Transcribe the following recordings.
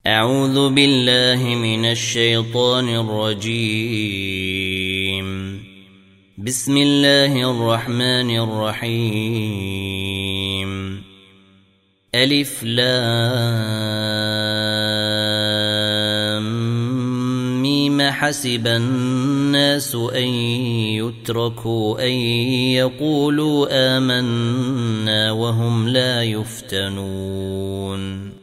أعوذ بالله من الشيطان الرجيم. بسم الله الرحمن الرحيم. ألف لام ميم. حسب الناس أن يتركوا أن يقولوا آمنا وهم لا يفتنون.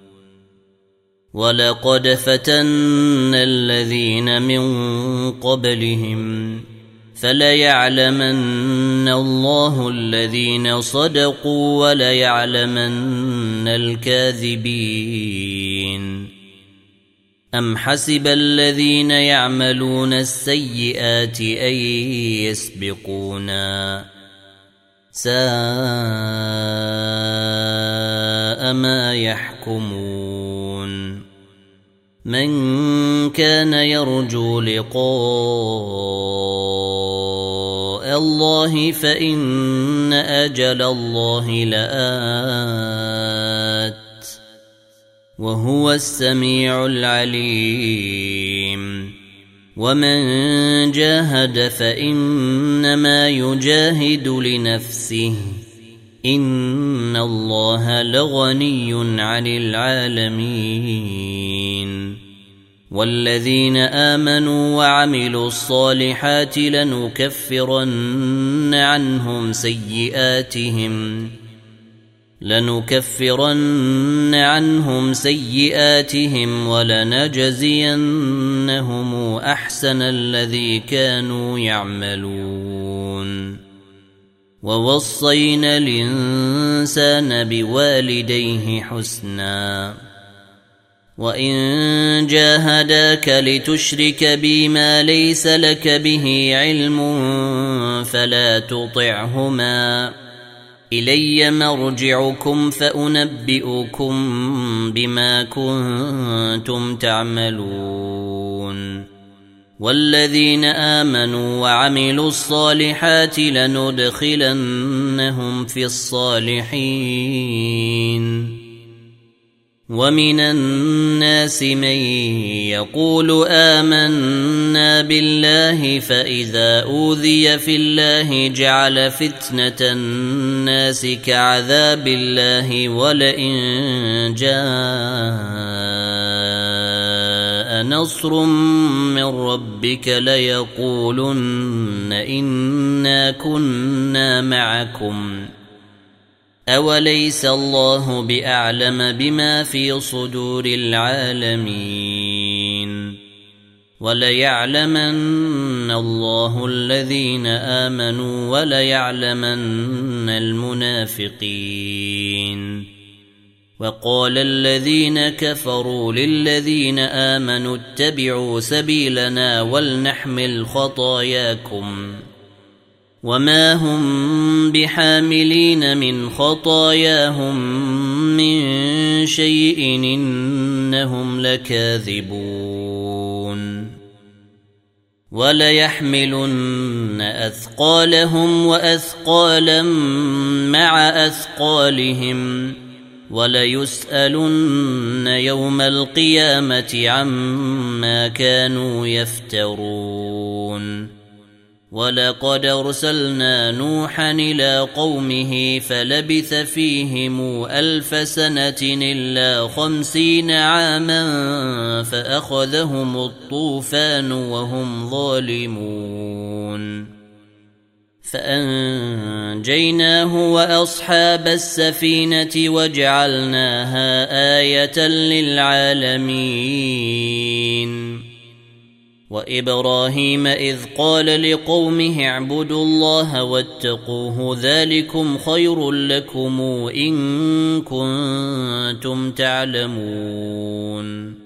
ولقد فتنا الذين من قبلهم فليعلمن الله الذين صدقوا وليعلمن الكاذبين. أم حسب الذين يعملون السيئات أن يسبقونا ساء ما يحكمون. من كان يرجو لقاء الله فإن أجل الله لآت وهو السميع العليم. ومن جاهد فإنما يجاهد لنفسه إن الله لغني عن العالمين. والذين آمنوا وعملوا الصالحات لنكفرن عنهم سيئاتهم ولنجزينهم أحسن الذي كانوا يعملون. ووصينا الإنسان بوالديه حسنا وإن جاهداك لتشرك بي ما ليس لك به علم فلا تطعهما إلي مرجعكم فأنبئكم بما كنتم تعملون. والذين آمنوا وعملوا الصالحات لندخلنهم في الصالحين. ومن الناس من يقول آمنا بالله فإذا أوذي في الله جعل فتنة الناس كعذاب الله ولئن جاء نصر من ربك ليقولن إنا كنا معكم أوليس الله بأعلم بما في صدور العالمين. وليعلمن الله الذين آمنوا وليعلمن المنافقين. وقال الذين كفروا للذين آمنوا اتبعوا سبيلنا ولنحمل خطاياكم وما هم بحاملين من خطاياهم من شيء إنهم لكاذبون. وليحملن أثقالهم وأثقالا مع أثقالهم وليسألن يوم القيامة عما كانوا يفترون. ولقد أرسلنا نوحا إلى قومه فلبث فيهم 1000 سنة إلا 50 عاما فأخذهم الطوفان وهم ظالمون. فأنجيناه وأصحاب السفينة وجعلناها آية للعالمين. وإبراهيم إذ قال لقومه اعبدوا الله واتقوه ذلكم خير لكم إن كنتم تعلمون.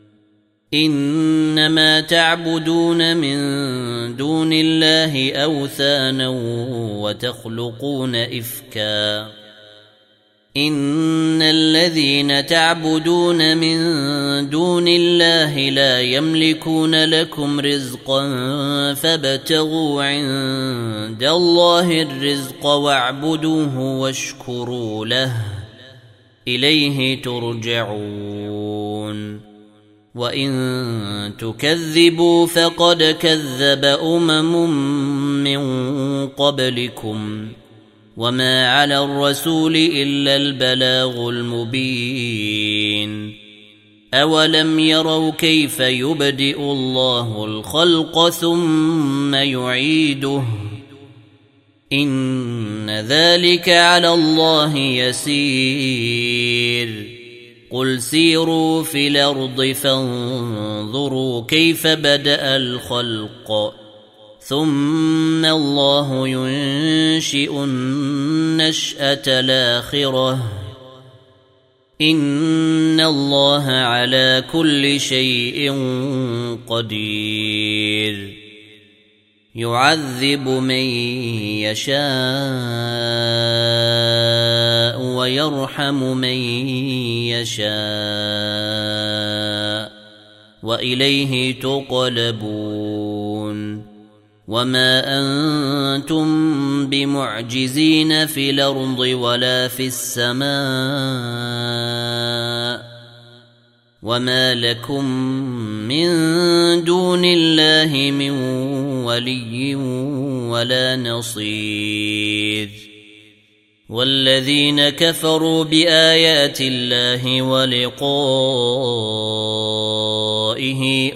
إنما تعبدون من دون الله أوثانا وتخلقون إفكا إن الذين تعبدون من دون الله لا يملكون لكم رزقا فابتغوا عند الله الرزق واعبدوه واشكروا له إليه ترجعون وإن تكذبوا فقد كذب من قبلكم وما على الرسول إلا البلاغ المبين أولم يروا كيف يبدئ الله الخلق ثم يعيده إن ذلك على الله يسير قل سيروا في الأرض فانظروا كيف بدأ الخلق ثم الله ينشئ النشأة الآخرة إن الله على كل شيء قدير يعذب من يشاء ويرحم من يشاء وإليه تقلبون وما أنتم بمعجزين في الأرض ولا في السماء وما لكم من دون الله من ولي ولا نصير والذين كفروا بآيات الله ولقائه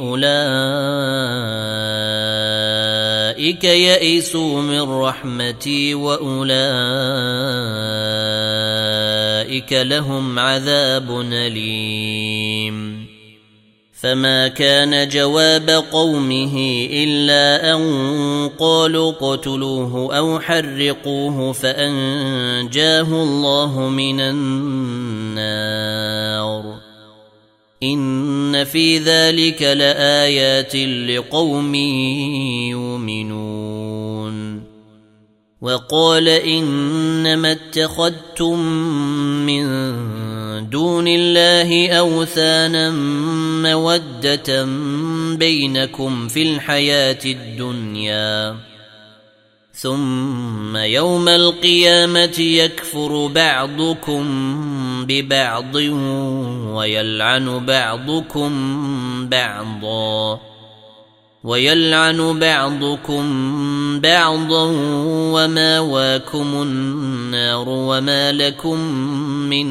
أولئك يئسوا من رحمتي وأولئك لهم عذاب أليم فما كان جواب قومه إلا أن قالوا اقتلوه أو حرقوه فأنجاه الله من النار إن في ذلك لآيات لقوم يؤمنون وقال إنما اتخذتم من دون الله أوثانا مودة بينكم في الحياة الدنيا ثم يوم القيامة يكفر بعضكم ببعض ويلعن بعضكم بعضا وماواكم النار وما لكم من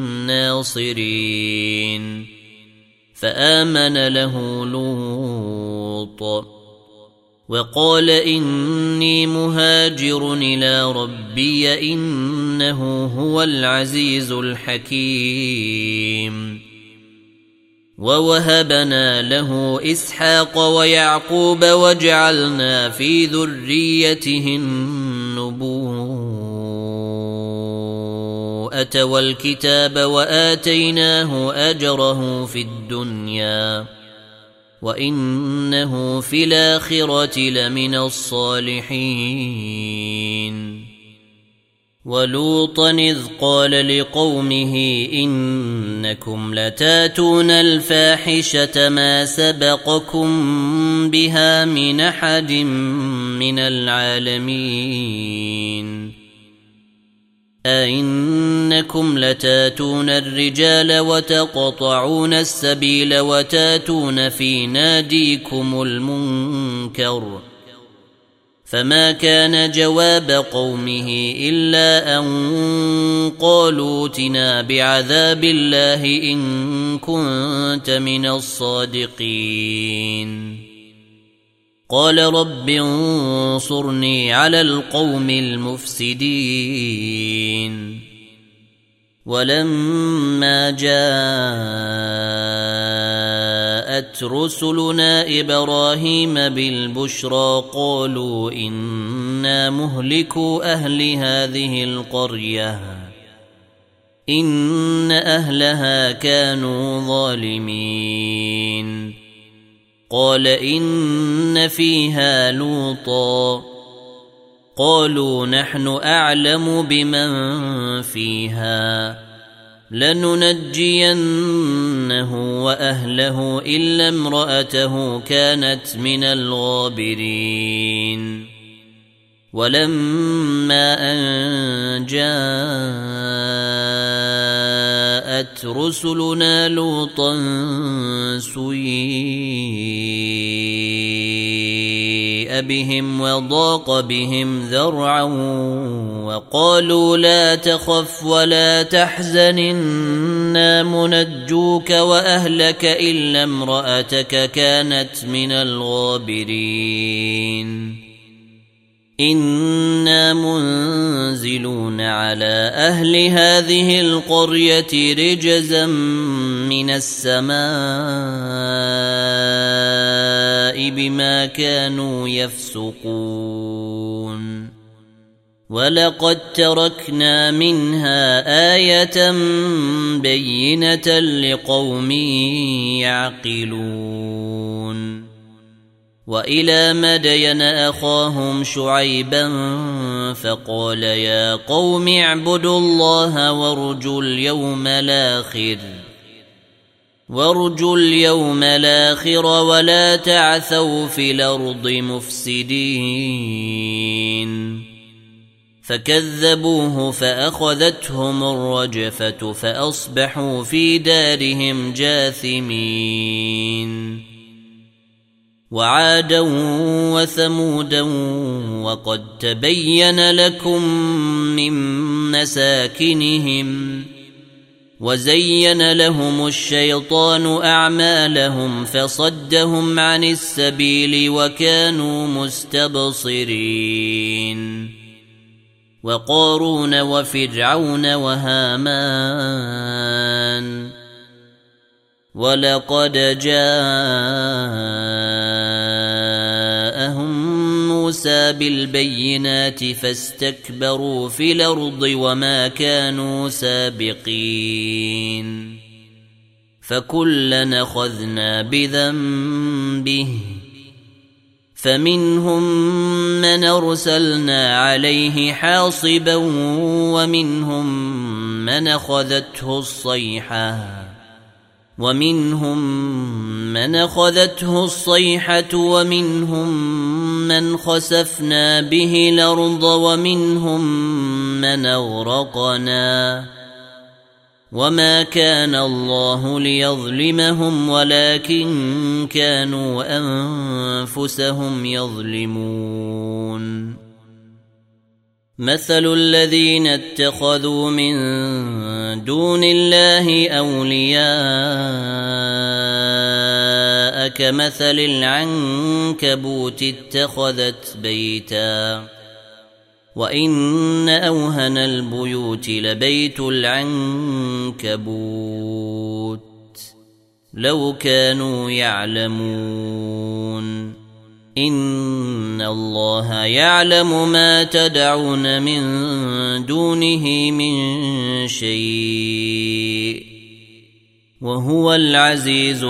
ناصرين فآمن له لوط وقال إني مهاجر إلى ربي إنه هو العزيز الحكيم ووهبنا له إسحاق ويعقوب وجعلنا في ذريته النبوءة والكتاب وآتيناه أجره في الدنيا وإنه في الآخرة لمن الصالحين ولوطا إذ قال لقومه إنكم لتاتون الفاحشة ما سبقكم بها من أحد من العالمين أئنكم لتاتون الرجال وتقطعون السبيل وتاتون في ناديكم المنكر فما كان جواب قومه إلا أن قالوا ائتنا بعذاب الله إن كنت من الصادقين قال رب انصرني على القوم المفسدين ولما جاءت رسلنا إبراهيم بالبشرى قالوا إنا مهلكو أهل هذه القرية إن أهلها كانوا ظالمين قال إن فيها لوطا قالوا نحن أعلم بمن فيها لننجينه وأهله إلا امرأته كانت من الغابرين ولما أن جاءت كذبت رسلنا لوطا سيء بهم وضاق بهم ذرعا وقالوا لا تخف ولا تحزن إنا منجوك وأهلك إلا امرأتك كانت من الغابرين إنا منزلون على أهل هذه القرية رجزا من السماء بما كانوا يفسقون ولقد تركنا منها آية بينة لقوم يعقلون وإلى مدين أخاهم شعيبا فقال يا قوم اعبدوا الله وارجوا اليوم الآخر ولا تعثوا في الأرض مفسدين فكذبوه فأخذتهم الرجفة فأصبحوا في دارهم جاثمين وعادا وثمودا وقد تبين لكم من مساكنهم وزين لهم الشيطان أعمالهم فصدهم عن السبيل وكانوا مستبصرين وقارون وفرعون وهامان ولقد جاءهم موسى بالبينات فاستكبروا في الأرض وما كانوا سابقين فكلا أخذنا بذنبه فمنهم من أرسلنا عليه حاصبا ومنهم من أخذته الصيحة ومنهم من خسفنا به الأرض ومنهم من أغرقنا وما كان الله ليظلمهم ولكن كانوا أنفسهم يظلمون مثل الذين اتخذوا من دون الله أولياء كمثل العنكبوت اتخذت بيتا وإن أوهن البيوت لبيت العنكبوت لو كانوا يعلمون إن الله يعلم ما تدعون من دونه من شيء وهو العزيز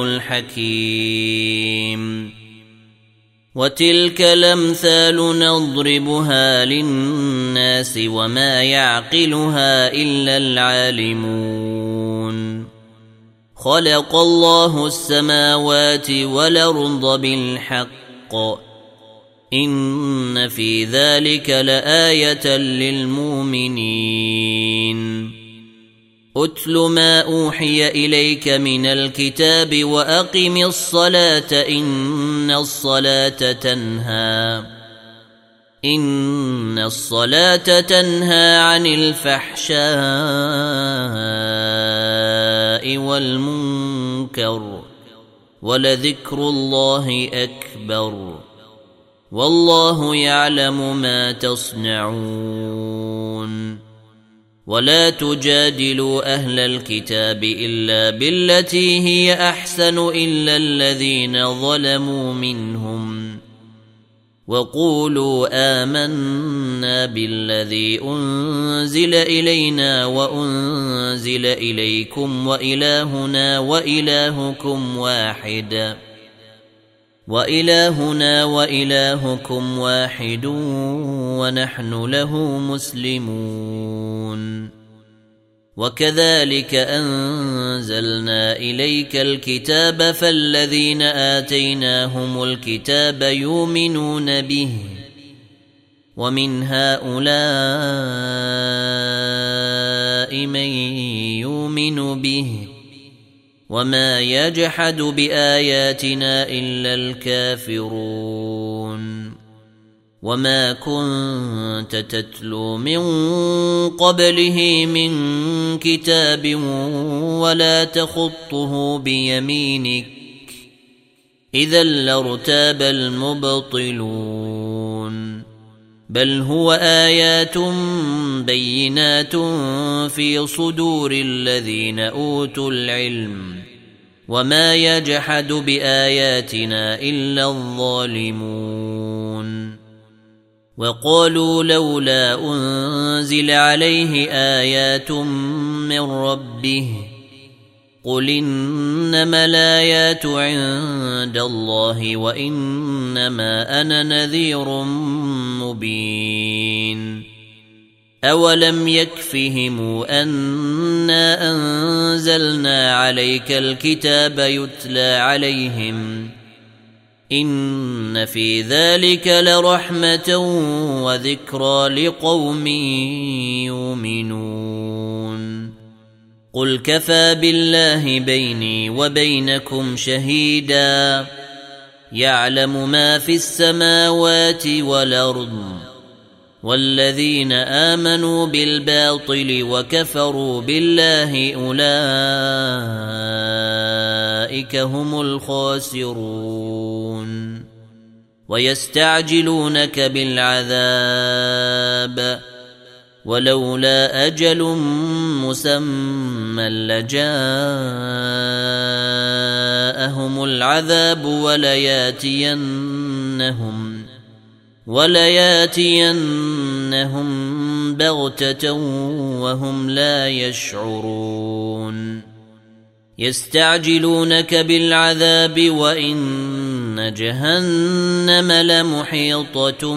الحكيم وتلك الأمثال نضربها للناس وما يعقلها إلا العالمون خلق الله السماوات والأرض بالحق إن في ذلك لآية للمؤمنين أتل ما أوحي إليك من الكتاب وأقم الصلاة إن الصلاة تنهى عن الفحشاء والمنكر ولذكر الله أكبر والله يعلم ما تصنعون ولا تجادلوا أهل الكتاب إلا بالتي هي أحسن إلا الذين ظلموا منهم وقولوا آمنا بالذي أنزل إلينا وأنزل إليكم وإلهنا وإلهكم واحد ونحن له مسلمون وكذلك أنزلنا إليك الكتاب فالذين آتيناهم الكتاب يؤمنون به ومن هؤلاء من يؤمن به وما يجحد بآياتنا إلا الكافرون وما كنت تتلو من قبله من كتاب ولا تخطه بيمينك إذا لارتاب المبطلون بل هو آيات بينات في صدور الذين أوتوا العلم وما يجحد بآياتنا إلا الظالمون وقالوا لولا أنزل عليه آيات من ربه قل إنما الآيات عند الله وإنما أنا نذير مبين أولم يكفهم أنا أنزلنا عليك الكتاب يتلى عليهم إن في ذلك لرحمة وذكرى لقوم يؤمنون قل كفى بالله بيني وبينكم شهيدا يعلم ما في السماوات والأرض والذين آمنوا بالباطل وكفروا بالله أولئك هم الخاسرون ويستعجلونك بالعذاب ولولا أجل مسمى لجاءهم العذاب ولياتينهم بغتة وهم لا يشعرون يستعجلونك بالعذاب وإن جهنم لمحيطة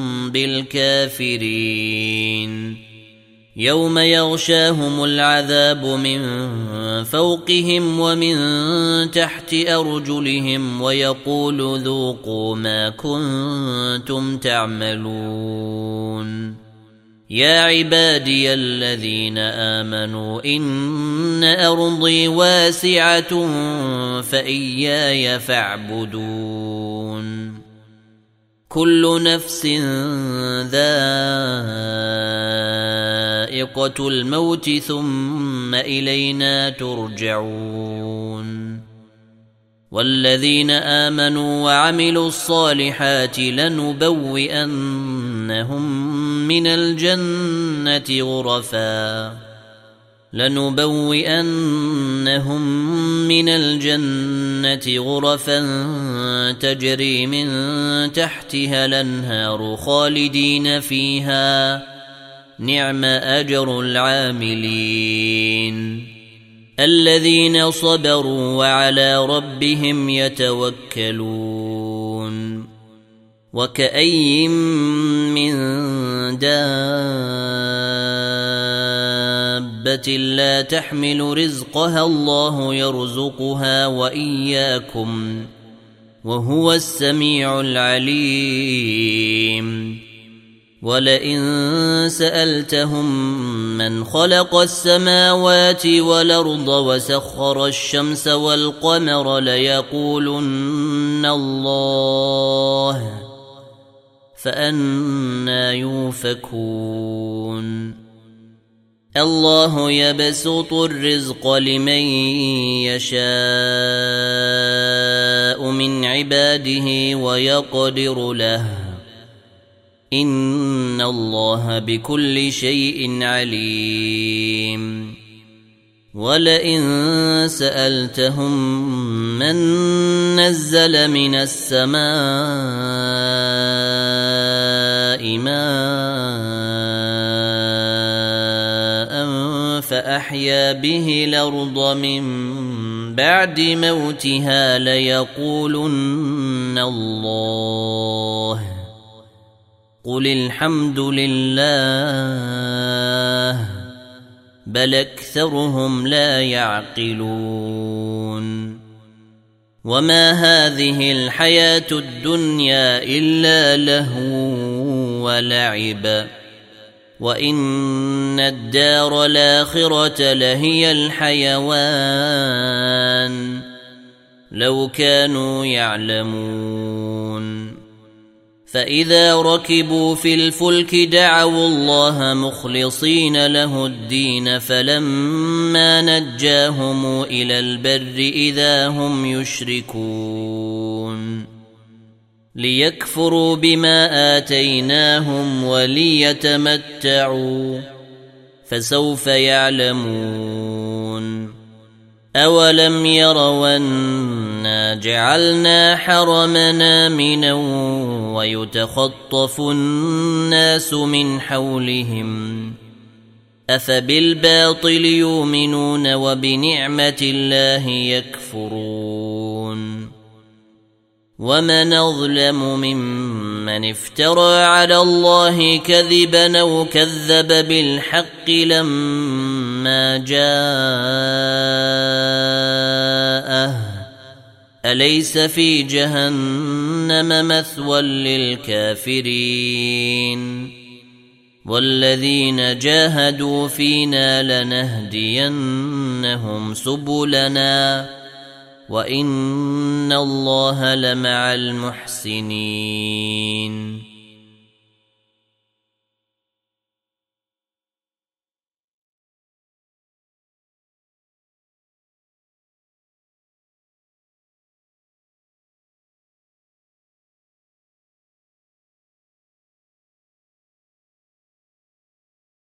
بالكافرين يوم يغشاهم العذاب من فوقهم ومن تحت أرجلهم ويقول ذوقوا ما كنتم تعملون يا عبادي الذين آمنوا إن أرضي واسعة فإياي فاعبدون كل نفس ذائقة الموت ثم إلينا ترجعون والذين آمنوا وعملوا الصالحات لنبوئنهم من الجنة غرفا تجري من تحتها الأنهار خالدين فيها نعم أجر العاملين الذين صبروا وعلى ربهم يتوكلون وكأي من دابة لا تحمل رزقها الله يرزقها وإياكم وهو السميع العليم ولئن سألتهم من خلق السماوات والأرض وسخر الشمس والقمر ليقولن الله فأنى يؤفكون الله يبسط الرزق لمن يشاء من عباده ويقدر له إن الله بكل شيء عليم ولئن سألتهم من نزل من السماء ماء فأحيا به الأرض من بعد موتها ليقولن الله قل الحمد لله بل أكثرهم لا يعقلون وما هذه الحياة الدنيا إلا لهو ولعب وإن الدار الآخرة لهي الحيوان لو كانوا يعلمون فإذا ركبوا في الفلك دعوا الله مخلصين له الدين فلما نجاهم إلى البر إذا هم يشركون ليكفروا بما آتيناهم وليتمتعوا فسوف يعلمون أولم يروا أنا جعلنا حرمنا آمنا ويتخطف الناس من حولهم أفبالباطل يؤمنون وبنعمة الله يكفرون ومن أظلم ممن افترى على الله كذبا أو كذب بالحق لما جاءه أليس في جهنم مثوى للكافرين والذين جاهدوا فينا لنهدينهم سبلنا وإن الله لمع المحسنين